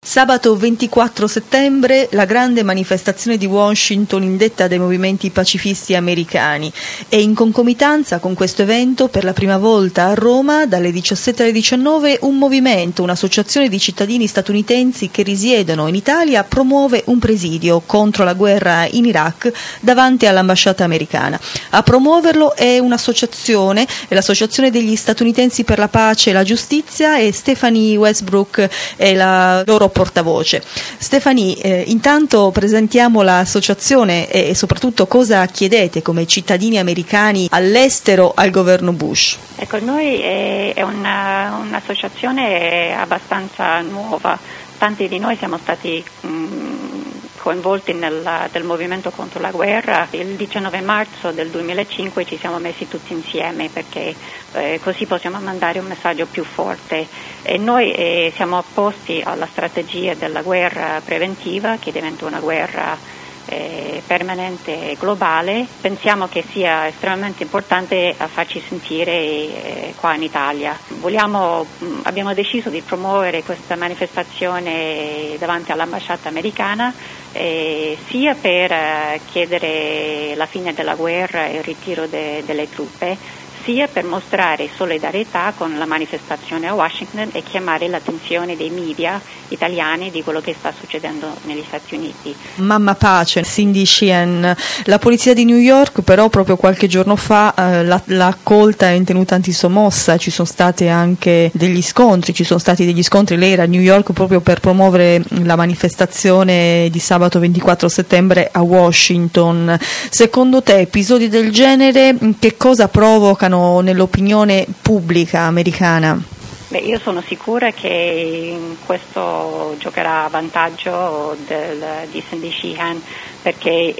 Sabato 24 settembre la grande manifestazione di Washington indetta dai movimenti pacifisti americani e in concomitanza con questo evento per la prima volta a Roma dalle 17 alle 19 un movimento, un'associazione di cittadini statunitensi che risiedono in Italia promuove un presidio contro la guerra in Iraq davanti all'ambasciata americana. A promuoverlo è un'associazione, è l'Associazione degli Statunitensi per la Pace e la Giustizia e Stephanie Westbrook è la loro portavoce. Stephanie, intanto presentiamo l'associazione e soprattutto cosa chiedete come cittadini americani all'estero al governo Bush. Ecco, noi è un'associazione abbastanza nuova, tanti di noi siamo stati coinvolti nel movimento contro la guerra. Il 19 marzo del 2005 ci siamo messi tutti insieme perché così possiamo mandare un messaggio più forte e noi siamo opposti alla strategia della guerra preventiva che diventa una guerra permanente e globale. Pensiamo che sia estremamente importante a farci sentire qua in Italia. Abbiamo deciso di promuovere questa manifestazione davanti all'ambasciata americana sia per chiedere la fine della guerra e il ritiro delle truppe, sia per mostrare solidarietà con la manifestazione a Washington e chiamare l'attenzione dei media italiani di quello che sta succedendo negli Stati Uniti. Mamma Pace, Cindy Sheehan, la polizia di New York però proprio qualche giorno fa l'ha accolta in tenuta antisommossa, ci sono stati anche degli scontri, lei era a New York proprio per promuovere la manifestazione di sabato 24 settembre a Washington. Secondo te episodi del genere che cosa provocano nell'opinione pubblica americana? Io sono sicura che questo giocherà a vantaggio di Cindy Sheehan perché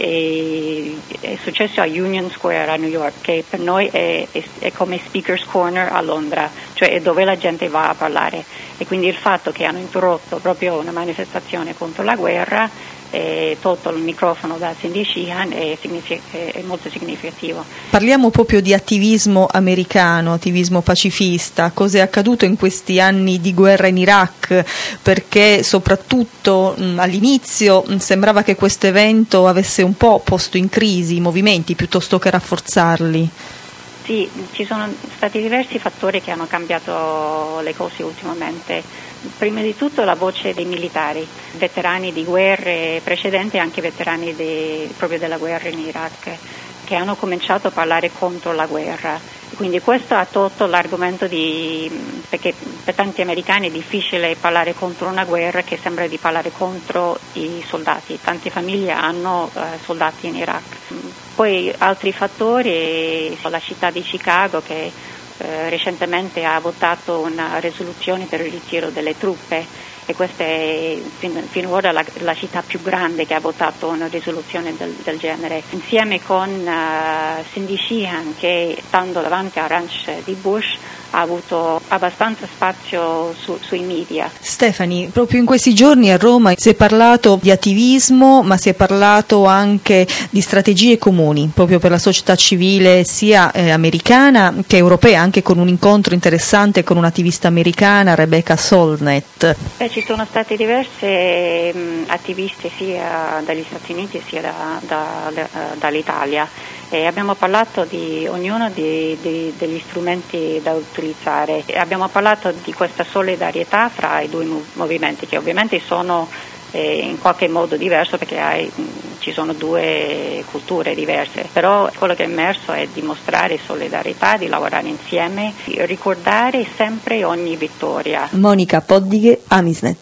è successo a Union Square a New York, che per noi è come Speaker's Corner a Londra, cioè è dove la gente va a parlare, e quindi il fatto che hanno interrotto proprio una manifestazione contro la guerra e tolto il microfono da Cindy Sheehan è molto significativo. Parliamo proprio di attivismo americano, attivismo pacifista. Cosa è accaduto in questi anni di guerra in Iraq? Perché soprattutto all'inizio sembrava che questo evento avesse un po' posto in crisi i movimenti piuttosto che rafforzarli. Sì, ci sono stati diversi fattori che hanno cambiato le cose ultimamente. Prima di tutto la voce dei militari, veterani di guerre precedenti e anche veterani proprio della guerra in Iraq, che hanno cominciato a parlare contro la guerra. Quindi questo ha tolto l'argomento perché per tanti americani è difficile parlare contro una guerra che sembra di parlare contro i soldati. Tante famiglie hanno soldati in Iraq. Poi altri fattori, la città di Chicago che recentemente ha votato una risoluzione per il ritiro delle truppe e questa è finora la città più grande che ha votato una risoluzione del genere, insieme con Cindy Sheehan che stando davanti al ranch di Bush ha avuto abbastanza spazio sui media. Stephanie, proprio in questi giorni a Roma si è parlato di attivismo, ma si è parlato anche di strategie comuni, proprio per la società civile sia americana che europea, anche con un incontro interessante con un'attivista americana, Rebecca Solnit. Ci sono stati diverse attiviste sia dagli Stati Uniti sia dall'Italia. Abbiamo parlato di ognuno degli strumenti da utilizzare. Abbiamo parlato di questa solidarietà fra i due movimenti, che ovviamente sono in qualche modo diverso perché ci sono due culture diverse, però quello che è emerso è dimostrare solidarietà, di lavorare insieme, di ricordare sempre ogni vittoria. Monica Poddighe, Amisnet.